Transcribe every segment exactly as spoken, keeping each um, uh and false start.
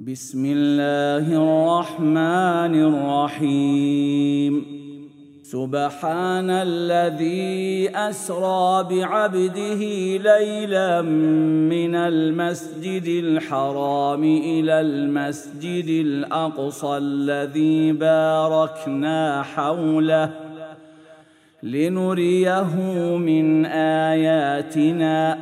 بسم الله الرحمن الرحيم سبحان الذي أسرى بعبده ليلا من المسجد الحرام إلى المسجد الأقصى الذي باركنا حوله لنريه من آياتنا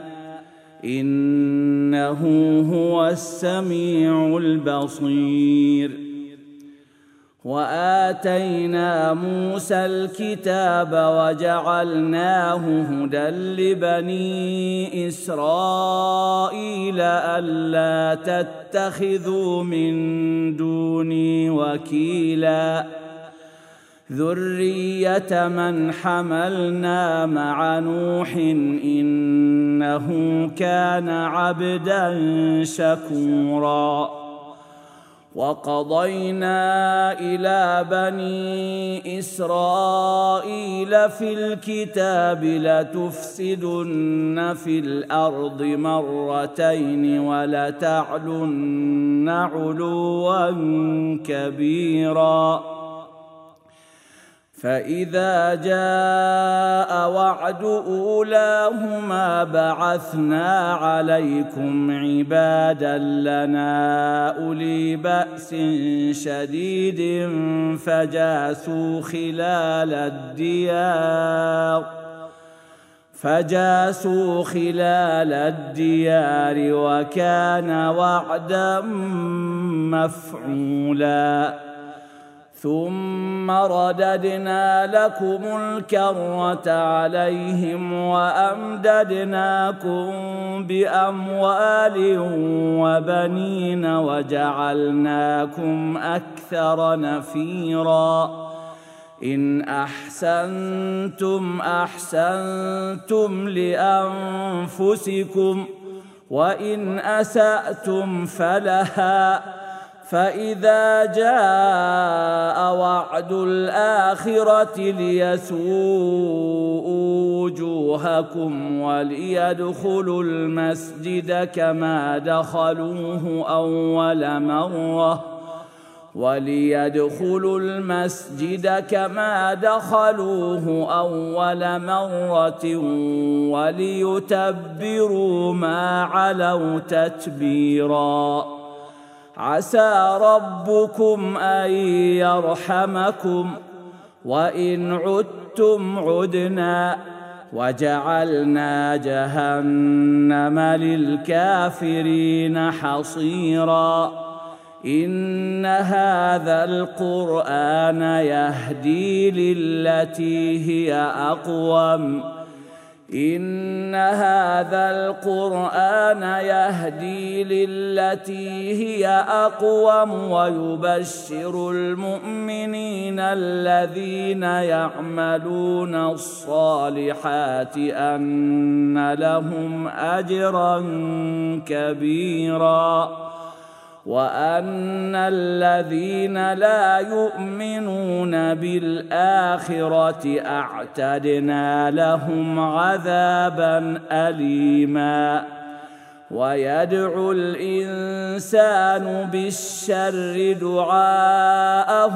إنه هو السميع البصير. وآتينا موسى الكتاب وجعلناه هدى لبني إسرائيل ألا تتخذوا من دوني وكيلا ذرية من حملنا مع نوح إنه كان عبدا شكورا. وقضينا إلى بني إسرائيل في الكتاب لتفسدن في الأرض مرتين ولتعلن علوا كبيرا. فإذا جاء وعد أولاهما بعثنا عليكم عبادا لنا أولي بأس شديد فجاسوا خلال الديار فجاسوا خلال الديار وكان وعدا مفعولا. ثم رددنا لكم الكرة عليهم وأمددناكم بأموال وبنين وجعلناكم أكثر نفيرا. إن أحسنتم أحسنتم لأنفسكم وإن أسأتم فلها. فإذا جاء وعد الآخرة ليسوءوا وجوهكم وليدخلوا المسجد كما دخلوه أول مرة وليدخلوا المسجد كما دخلوه أول مرة وليتبروا ما علوا تتبيرا. عسى ربكم أن يرحمكم وإن عدتم عدنا وجعلنا جهنم للكافرين حصيرا. إن هذا القرآن يهدي للتي هي أقوم إن هذا القرآن يهدي للتي هي أقوم ويبشر المؤمنين الذين يعملون الصالحات أن لهم أجرا كبيرا وأن الذين لا يؤمنون بالآخرة أعتدنا لهم عذابا أليما. ويدعو الإنسان بالشر دعاءه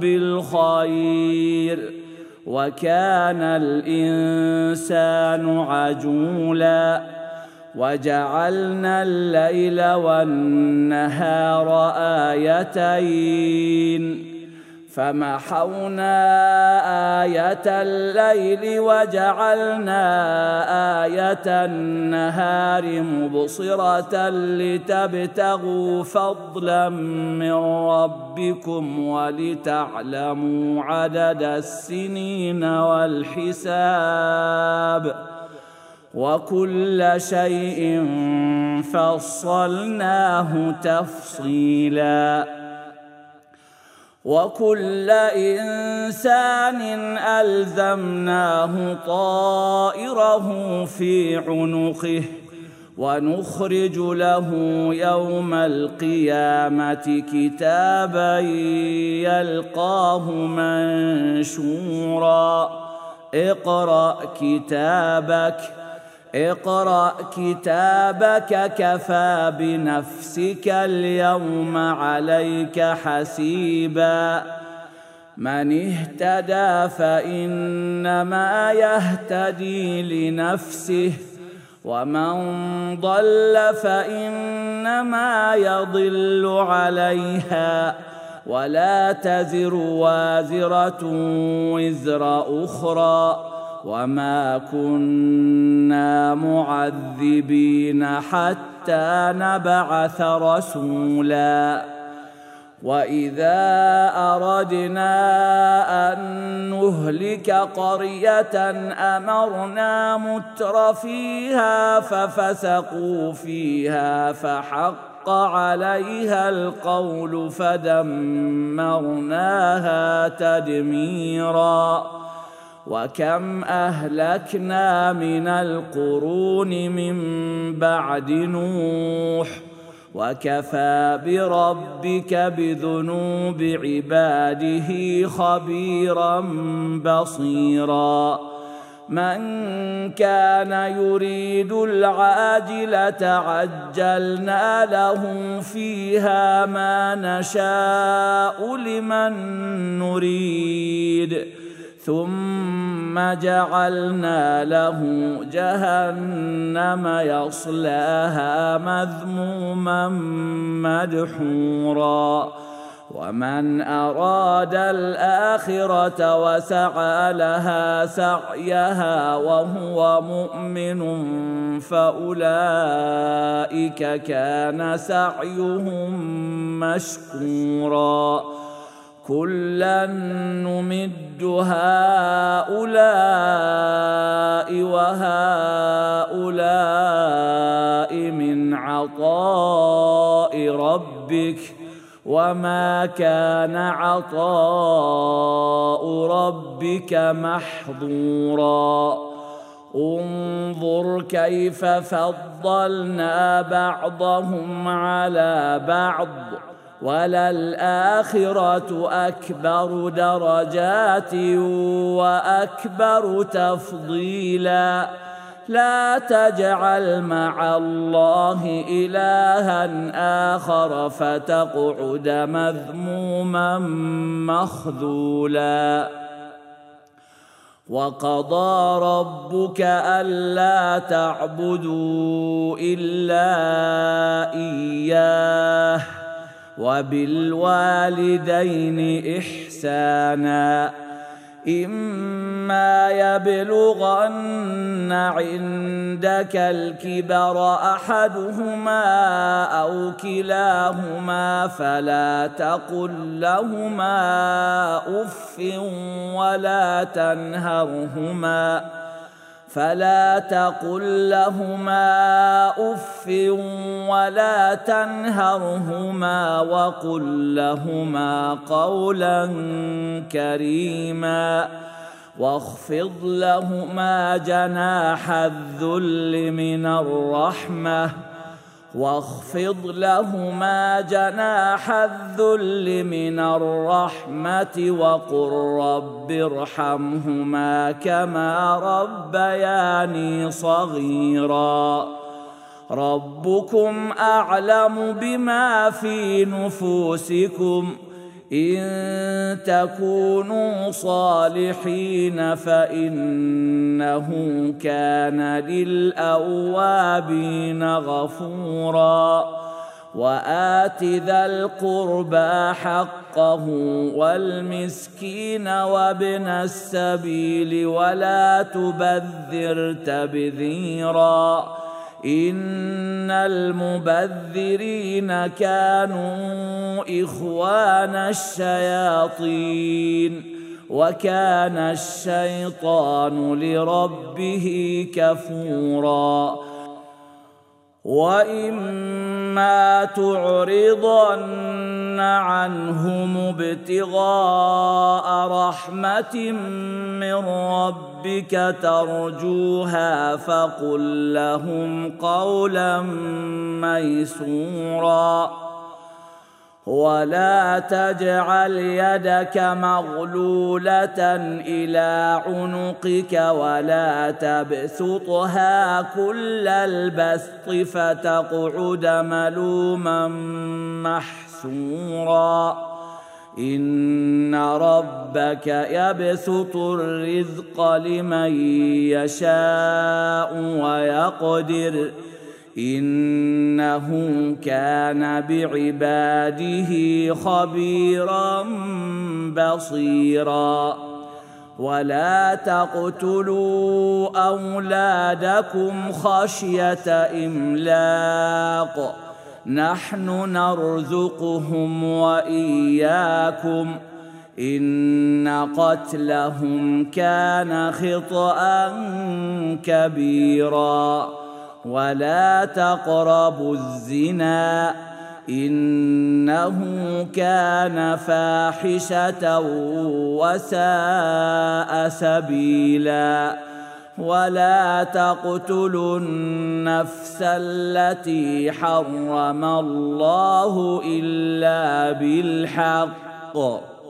بالخير وكان الإنسان عجولا. وجعلنا الليل والنهار آيتين فمحونا آية الليل وجعلنا آية النهار مبصرة لتبتغوا فضلا من ربكم ولتعلموا عدد السنين والحساب وكل شيء فصلناه تفصيلا. وكل إنسان ألزمناه طائره في عنقه ونخرج له يوم القيامة كتابا يلقاه منشورا. اقرأ كتابك اقرأ كتابك كفى بنفسك اليوم عليك حسيبا من اهتدى فإنما يهتدي لنفسه ومن ضل فإنما يضل عليها ولا تزر وازرة وزر أخرى وما كنا معذبين حتى نبعث رسولا وإذا أردنا أن نهلك قرية أمرنا متر فيها ففسقوا فيها فحق عليها القول فدمرناها تدميرا وكم أهلكنا من القرون من بعد نوح وكفى بربك بذنوب عباده خبيرا بصيرا من كان يريد العاجلة عجلنا له فيها ما نشاء لمن نريد ثم جعلنا له جهنم يصلاها مذموما مدحورا ومن أراد الآخرة وسعى لها سعيها وهو مؤمن فأولئك كان سعيهم مشكورا كلا نمد هؤلاء وهؤلاء من عطاء ربك وما كان عطاء ربك محظورا انظر كيف فضلنا بعضهم على بعض وللآخرة أكبر درجات وأكبر تفضيلا لا تجعل مع الله إلها آخر فتقعد مذموما مخذولا وقضى ربك ألا تعبدوا إلا إياه وبالوالدين إحسانا إما يبلغن عندك الكبر أحدهما أو كلاهما فلا تقل لهما أف ولا تنهرهما فلا تقل لهما أف ولا تنهرهما وقل لهما قولا كريما واخفض لهما جناح الذل من الرحمة واخفض لهما جناح الذل من الرحمة وقل رب ارحمهما كما ربياني صغيرا ربكم أعلم بما في نفوسكم إن تكونوا صالحين فإنه كان للأوابين غفورا وآت ذا القربى حقه والمسكين وابن السبيل ولا تبذر تبذيرا إن المبذرين كانوا إخوان الشياطين وكان الشيطان لربه كفورا وإما تعرضن عنهم ابتغاء رحمة من ربك ترجوها فقل لهم قولا ميسورا ولا تجعل يدك مغلولة إلى عنقك ولا تبسطها كل البسط فتقعد ملوما محسورا إن ربك يبسط الرزق لمن يشاء ويقدر إنه كان بعباده خبيرا بصيرا ولا تقتلوا أولادكم خشية إملاق نحن نرزقهم وإياكم إن قتلهم كان خطأ كبيرا ولا تقربوا الزنا إنه كان فاحشة وساء سبيلا ولا تقتلوا النفس التي حرم الله إلا بالحق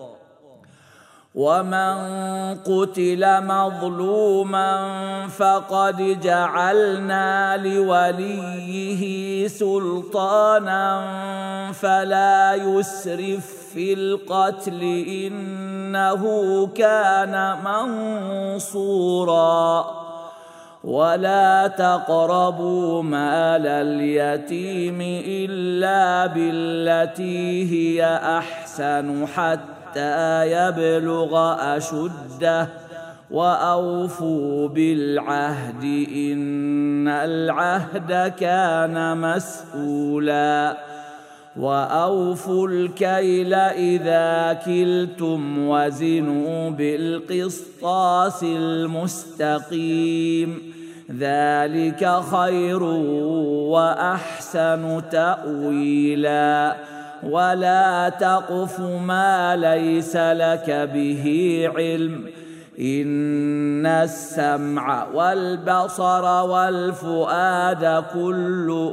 ومن قتل مظلوما فقد جعلنا لوليه سلطانا فلا يسرف في القتل إنه كان منصورا ولا تقربوا مال اليتيم إلا بالتي هي أحسن حتى يبلغ أشده وأوفوا بالعهد إن العهد كان مسؤولا وأوفوا الكيل إذا كلتم وزنوا بالقسطاس المستقيم ذلك خير وأحسن تأويلا ولا تقف ما ليس لك به علم إن السمع والبصر والفؤاد كل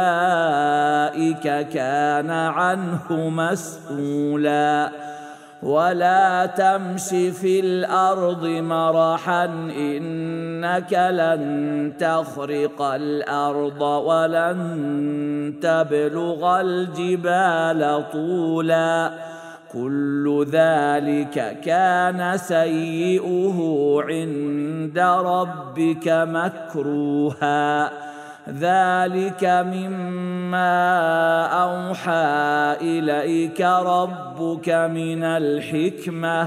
أولئك كان عنه مسؤولا ولا تمش في الأرض مرحا إنك لن تخرق الأرض ولن تبلغ الجبال طولا كل ذلك كان سيئه عند ربك مكروها ذلك مما أوحى إليك ربك من الحكمة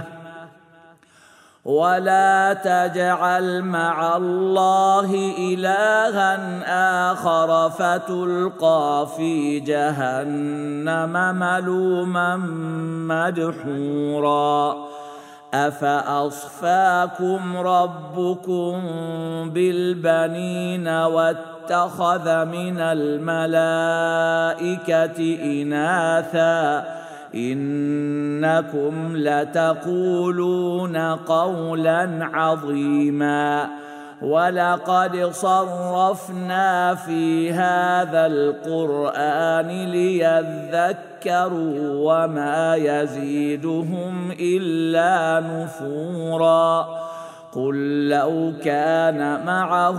ولا تجعل مع الله إلها آخر فتلقى في جهنم ملوما مدحورا أفأصفاكم ربكم بالبنين واتخذ من الملائكة إناثا إنكم لتقولون قولا عظيما ولقد صرفنا في هذا القرآن ليذكروا وما يزيدهم إلا نفورا قل لو كان معه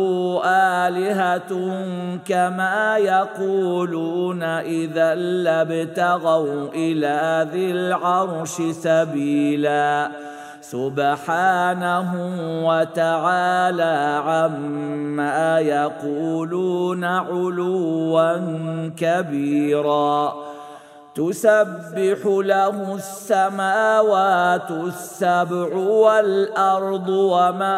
آلهة كما يقولون إذا لابتغوا إلى ذي العرش سبيلا سبحانه وتعالى عما يقولون علوا كبيرا تسبح له السماوات السبع والأرض ومن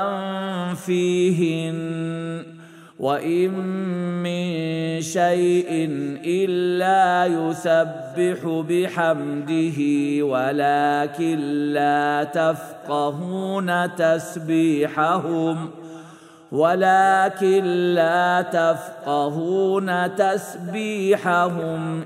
فيهن وإن من شيء إلا يسبح بحمده ولكن لا تفقهون تسبيحهم ولكن لا تفقهون تسبيحهم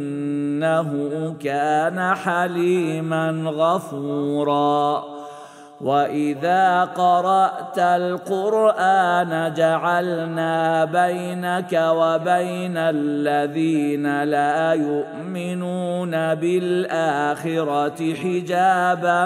إنه كان حليما غفورا وإذا قرأت القرآن جعلنا بينك وبين الذين لا يؤمنون بالآخرة حجابا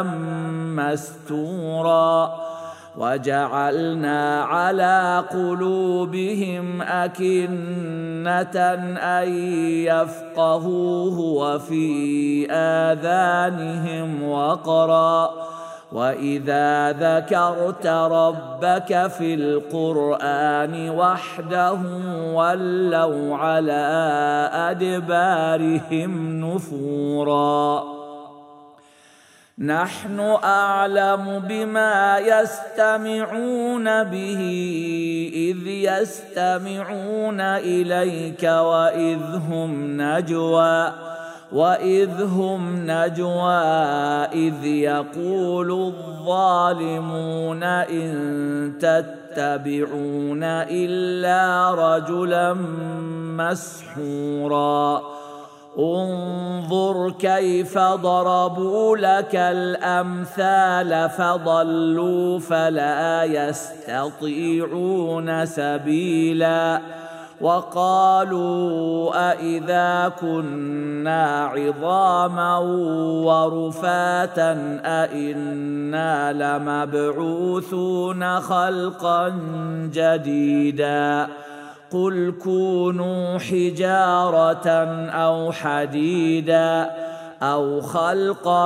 مستورا وجعلنا على قلوبهم أكنة أن يفقهوه وفي آذانهم وقرا وإذا ذكرت ربك في القرآن وحده ولوا على أدبارهم نفورا نحن أعلم بما يستمعون به إذ يستمعون إليك وإذ هم نجوى وإذ هم نجوى إذ يقول الظالمون إن تتبعون إلا رجلا مسحورا انظر كيف ضربوا لك الأمثال فضلوا فلا يستطيعون سبيلا وقالوا أإذا كنا عظاما ورفاتا أإنا لمبعوثون خلقا جديدا قل كونوا حجارة أو حديدا أو خلقا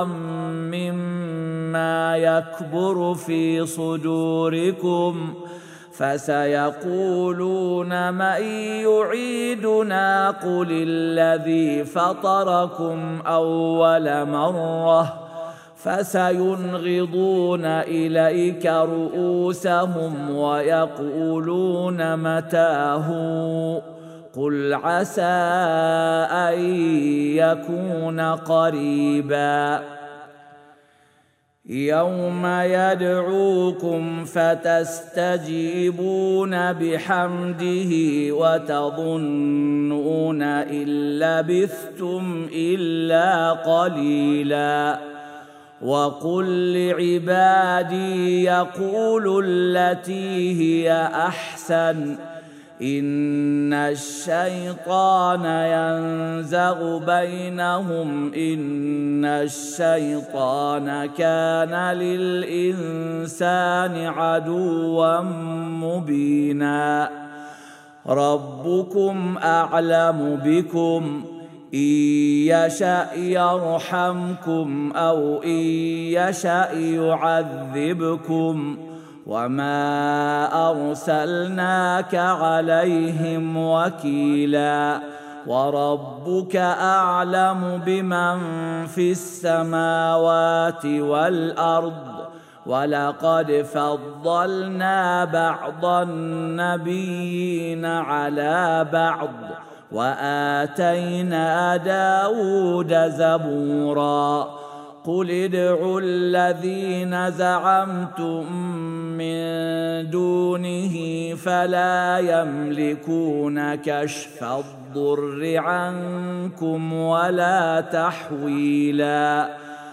مما يكبر في صدوركم فسيقولون من يعيدنا قل الذي فطركم أول مرة فسينغضون إليك رؤوسهم ويقولون متاه قل عسى أن يكون قريبا يوم يدعوكم فتستجيبون بحمده وتظنون إن لبثتم إلا قليلا وقل لعبادي يقولوا التي هي أحسن إن الشيطان ينزغ بينهم إن الشيطان كان للإنسان عدوا مبينا ربكم أعلم بكم إن يشأ يرحمكم أو إن يشأ يعذبكم وما أرسلناك عليهم وكيلا وربك أعلم بمن في السماوات والأرض ولقد فضلنا بعض النبيين على بعض وآتينا داود زبورا قل ادعوا الذين زعمتم من دونه فلا يملكون كشف الضر عنكم ولا تحويلا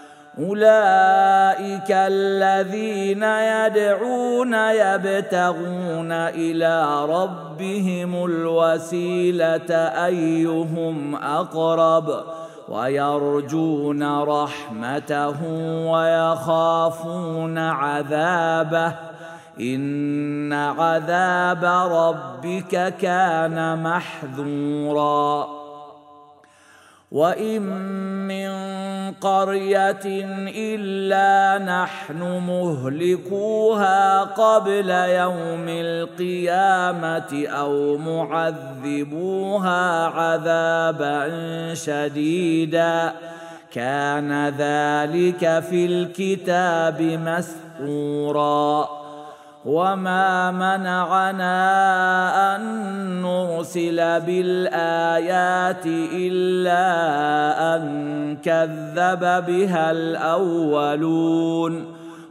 أولئك الذين يدعون يبتغون إلى ربهم الوسيلة أيهم أقرب ويرجون رحمته ويخافون عذابه إن عذاب ربك كان محذورا وإن من قرية إلا نحن مهلكوها قبل يوم القيامة أو معذبوها عذابا شديدا كان ذلك في الكتاب مسطورا وما منعنا أن نرسل بالآيات إلا أن كذب بها الأولون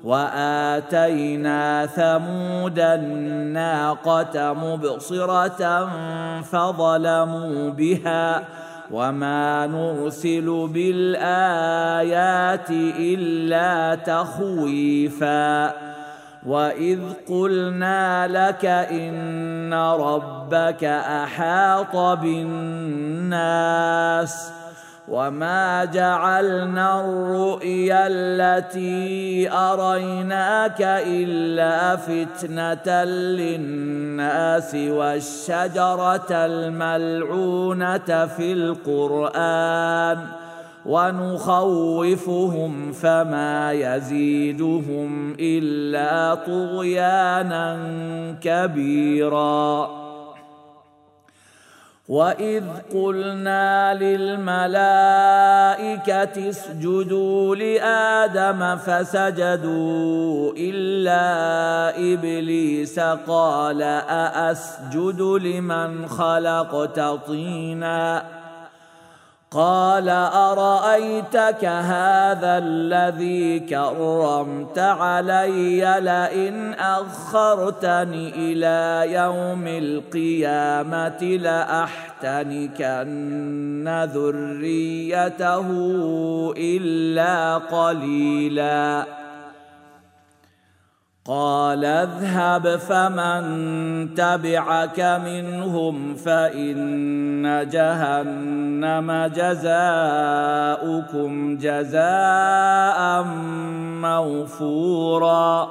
وآتينا ثمود الناقة مبصرة فظلموا بها وما نرسل بالآيات إلا تخويفا وإذ قلنا لك إن ربك أحاط بالناس وما جعلنا الرؤيا التي أريناك إلا فتنة للناس والشجرة الملعونة في القرآن ونخوفهم فما يزيدهم إلا طغيانا كبيرا وإذ قلنا للملائكة اسجدوا لآدم فسجدوا إلا إبليس قال أأسجد لمن خلقت طينا قال أرأيتك هذا الذي كرمت علي لئن أخرتني إلى يوم القيامة لأحتنكن ذريته إلا قليلا قال اذهب فمن تبعك منهم فإن جهنم جزاؤكم جزاء موفورا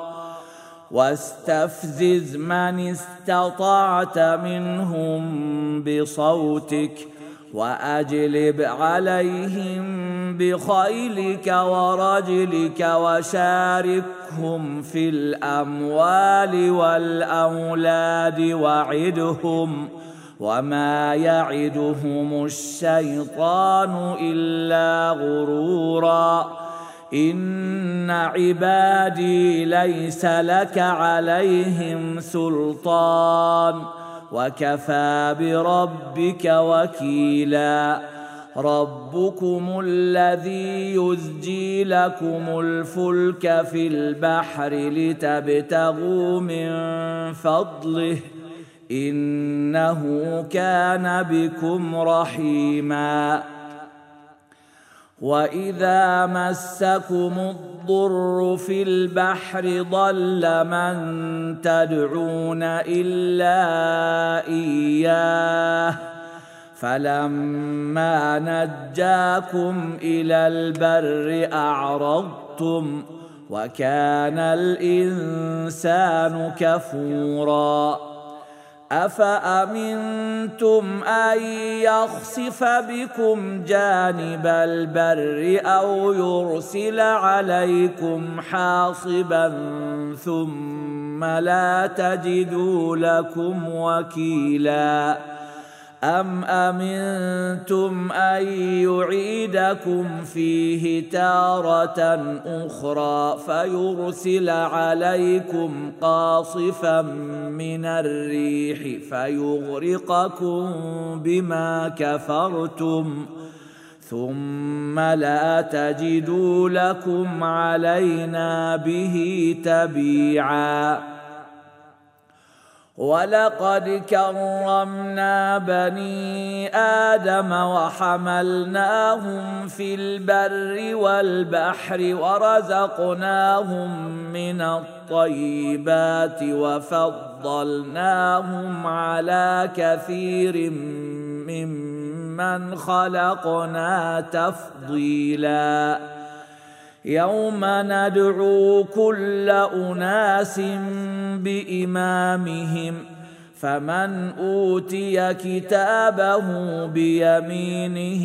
واستفزز من استطعت منهم بصوتك وأجلب عليهم بخيلك ورجلك وشاركهم في الأموال والأولاد وعدهم وما يعدهم الشيطان إلا غرورا إن عبادي ليس لك عليهم سلطان وكفى بربك وكيلا ربكم الذي يزجي لكم الفلك في البحر لتبتغوا من فضله إنه كان بكم رحيما وإذا مسكم الضر في البحر ضل من تدعون إلا إياه فلما نجاكم إلى البر أعرضتم وكان الإنسان كفورا أفأمنتم أن يخسف بكم جانب البر أو يرسل عليكم حاصبا ثم لا تجدوا لكم وكيلا أم أمنتم أن يعيدكم فيه تارة أخرى فيرسل عليكم قاصفا من الريح فيغرقكم بما كفرتم ثم لا تجدوا لكم علينا به تبيعا ولقد كرمنا بني آدم وحملناهم في البر والبحر ورزقناهم من الطيبات وفضلناهم على كثير ممن خلقنا تفضيلا يوم ندعو كل أناس بإمامهم فمن أوتي كتابه بيمينه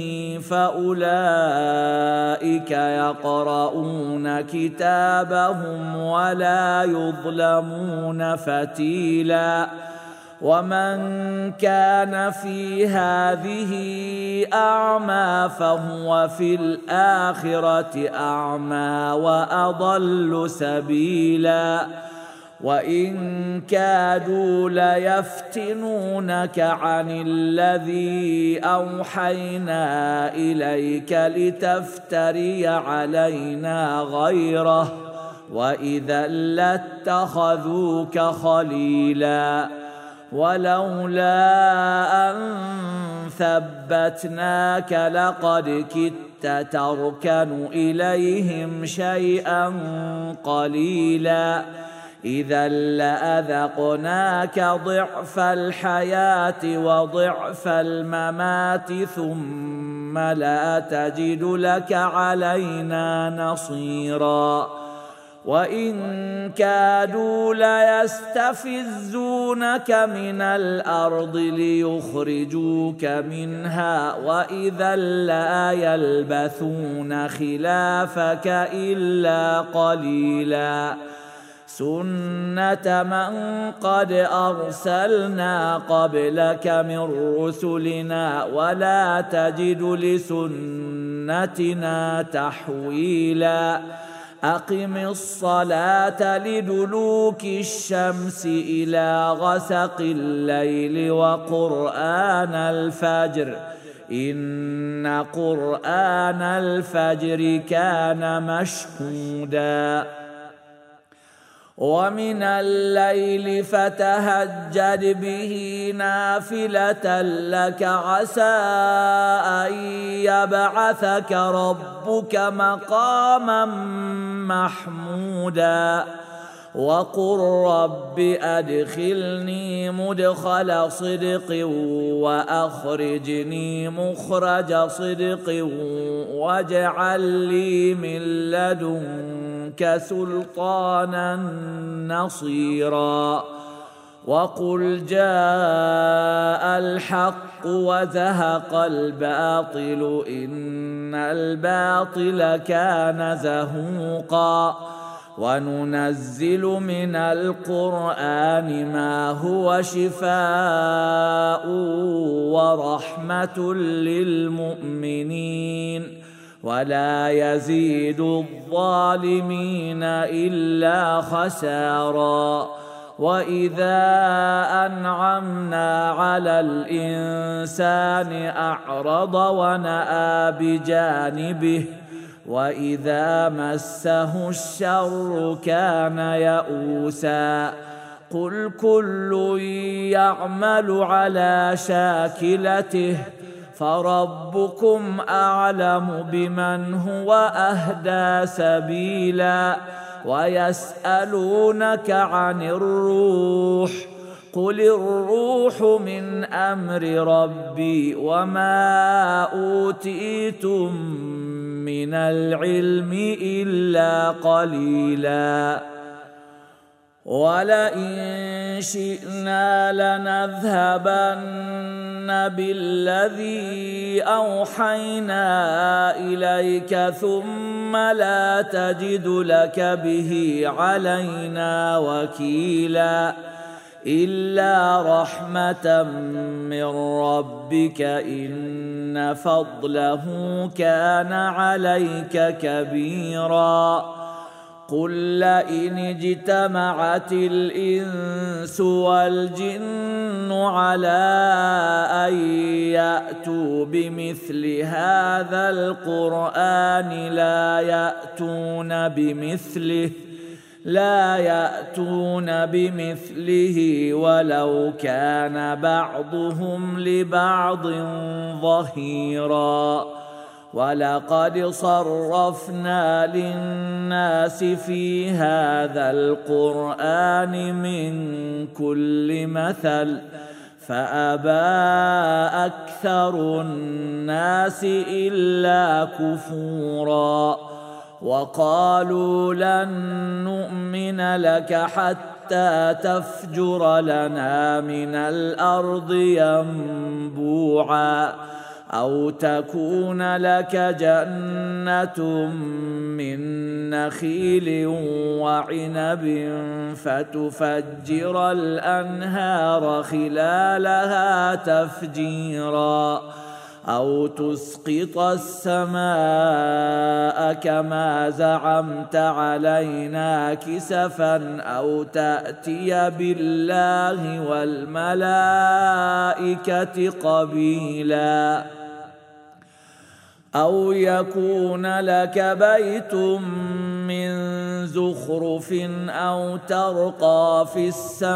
فأولئك يقرؤون كتابهم ولا يظلمون فتيلا ومن كان في هذه أعمى فهو في الآخرة أعمى وأضل سبيلا وإن كادوا ليفتنونك عن الذي أوحينا إليك لتفتري علينا غيره وإذا لاتخذوك خليلا ولولا أن ثبتناك لقد كدت تركن إليهم شيئا قليلا إذا لأذقناك ضعف الحياة وضعف الممات ثم لا تجد لك علينا نصيرا وإن كادوا ليستفزونك من الأرض ليخرجوك منها وإذا لا يلبثون خلافك إلا قليلا سنة من قد أرسلنا قبلك من رسلنا ولا تجد لسنتنا تحويلا أقم الصلاة لدلوك الشمس إلى غسق الليل وقرآن الفجر إن قرآن الفجر كان مشهودا ومن الليل فتهجد به نافلة لك عسى أن يبعثك ربك مقاما محمودا وقل رب أدخلني مدخل صدق وأخرجني مخرج صدق واجعل لي من لدنك سلطانا نصيرا وقل جاء الحق وزهق الباطل إن الباطل كان زهوقا وننزل من القرآن ما هو شفاء ورحمة للمؤمنين ولا يزيد الظالمين إلا خسارا وإذا أنعمنا على الإنسان أعرض ونأى بجانبه وإذا مسه الشر كان يئوسا قل كل يعمل على شاكلته فربكم أعلم بمن هو أهدى سبيلا ويسألونك عن الروح قل الروح من أمر ربي وما أوتيتم من العلم إلا قليلا ولئن شئنا لنذهبن بالذي أوحينا إليك ثم لا تجد لك به علينا وكيلا إلا رحمة من ربك إن فضله كان عليك كبيرا قل لئن اجتمعت الإنس والجن على أن يأتوا بمثل هذا القرآن لا يأتون بمثله لا يأتون بمثله ولو كان بعضهم لبعض ظهيرا ولقد صرفنا للناس في هذا القرآن من كل مثل فأبى أكثر الناس إلا كفورا وقالوا لن نؤمن لك حتى تفجر لنا من الأرض ينبوعا أو تكون لك جنة من نخيل وعنب فتفجر الأنهار خلالها تفجيرا أو تسقط السماء كما زعمت علينا كسفا أو تأتي بالله والملائكة قبيلا أو يكون لك بيت من زخرف أو ترقى في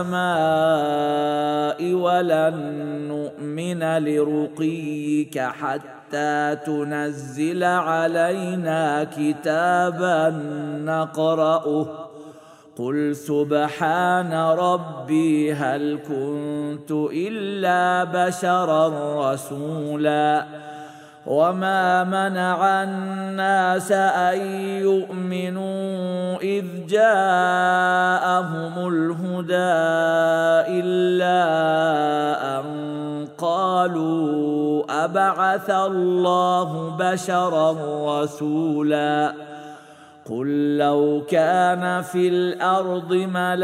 السماء ولن نؤمن لرقيك حتى تنزل علينا كتابا نقرأه قل سبحان ربي هل كنت إلا بشرا رسولا وما منع الناس أن يؤمنوا إذ جاءهم الهدى إلا أن قالوا أبعث الله بشرا رسولا قل لو كان في الأرض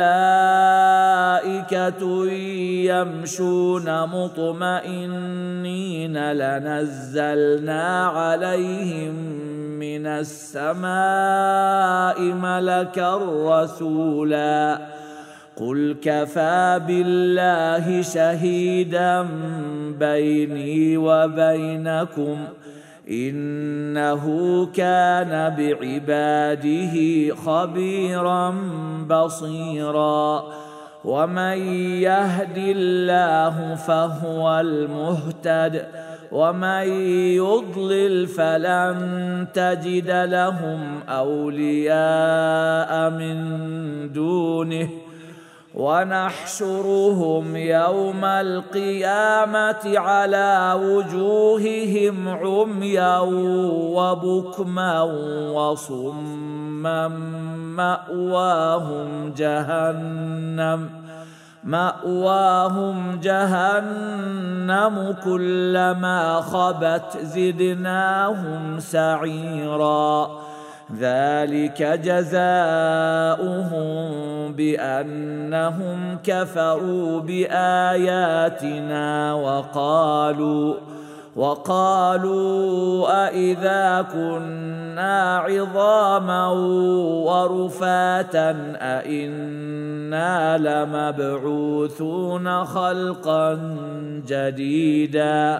ملائكة يمشون مطمئنين لنزلنا عليهم من السماء ملكا رسولا قل كفى بالله شهيدا بيني وبينكم إنه كان بعباده خبيرا بصيرا ومن يهد الله فهو المهتد ومن يضلل فلن تجد لهم أولياء من دونه ونحشرهم يوم القيامة على وجوههم عميا وبكما وصما مأواهم جهنم مأواهم جهنم كلما خبت زدناهم سعيرا ذلك جزاؤهم بأنهم كفروا بآياتنا وقالوا وقالوا أإذا كنا عظاما ورفاتا أإنا لمبعوثون خلقا جديدا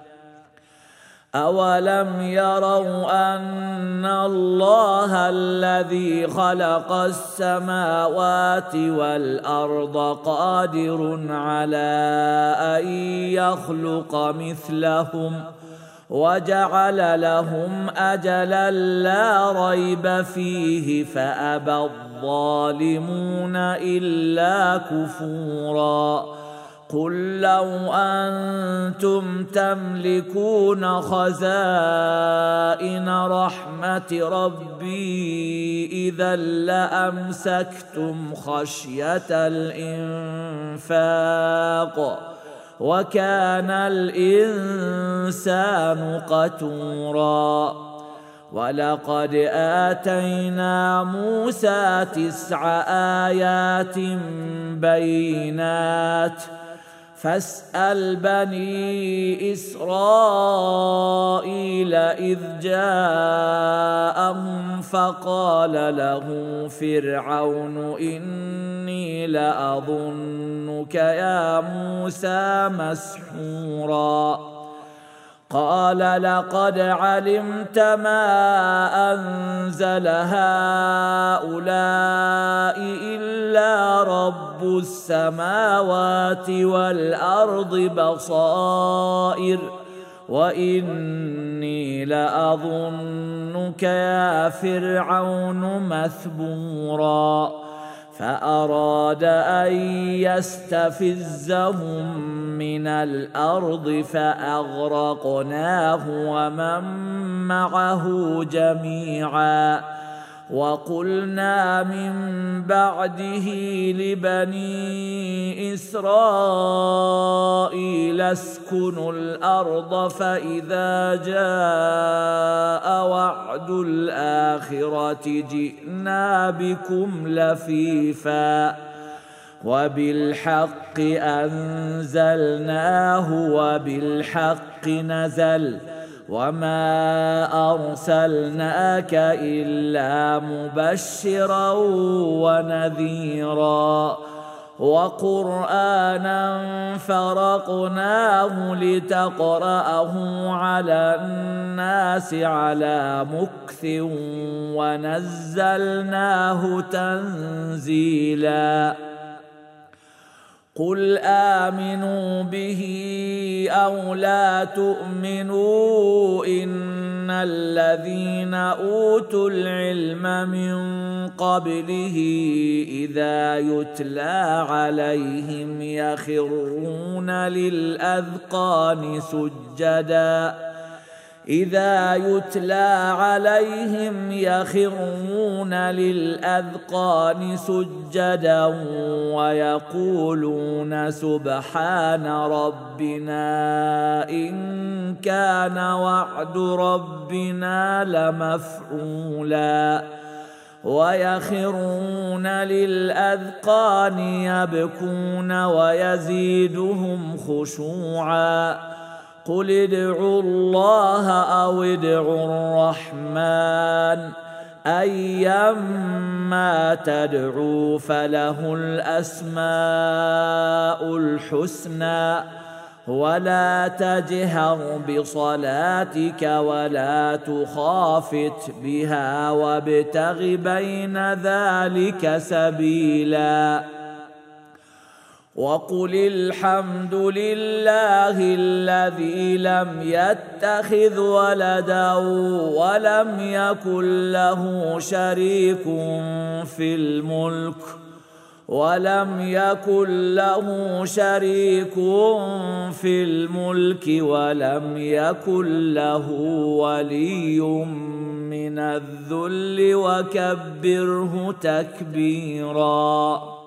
أولم يروا أن الله الذي خلق السماوات والأرض قادر على أن يخلق مثلهم وجعل لهم أجلا لا ريب فيه فأبى الظالمون إلا كفورا قل لو أنتم تملكون خزائن رحمة ربي إذا لأمسكتم خشية الإنفاق وكان الإنسان قتورا ولقد آتينا موسى تسع آيات بينات فاسأل بني إسرائيل إذ جاءهم فقال له فرعون إني لأظنك يا موسى مسحورا قال لقد علمت ما أنزل هؤلاء إلا رب السماوات والأرض بصائر وإني لأظنك يا فرعون مثبورا فأراد أن يستفزهم من الأرض فأغرقناه ومن معه جميعا وقلنا من بعده لبني إسرائيل اسكنوا الأرض فإذا جاء وعد الآخرة جئنا بكم لفيفا وبالحق أنزلناه وبالحق نزل وما أرسلناك إلا مبشرا ونذيرا وقرآنا فرقناه لتقرأه على الناس على مكث ونزلناه تنزيلا قل آمنوا به أو لا تؤمنوا إن الذين أوتوا العلم من قبله إذا يتلى عليهم يخرون للأذقان سجدا إذا يتلى عليهم يخرون للأذقان سجدا ويقولون سبحان ربنا إن كان وعد ربنا لمفعولا ويخرون للأذقان يبكون ويزيدهم خشوعا قل ادعوا الله أو ادعوا الرحمن أيما تدعوا فله الأسماء الحسنى ولا تجهر بصلاتك ولا تخافت بها وابتغ بين ذلك سبيلا وقل الحمد لله الذي لم يتخذ ولدا ولم يكن له شريك في الملك ولم يكن له شريك في الملك ولم يكن له ولي من الذل وكبره تكبيرا.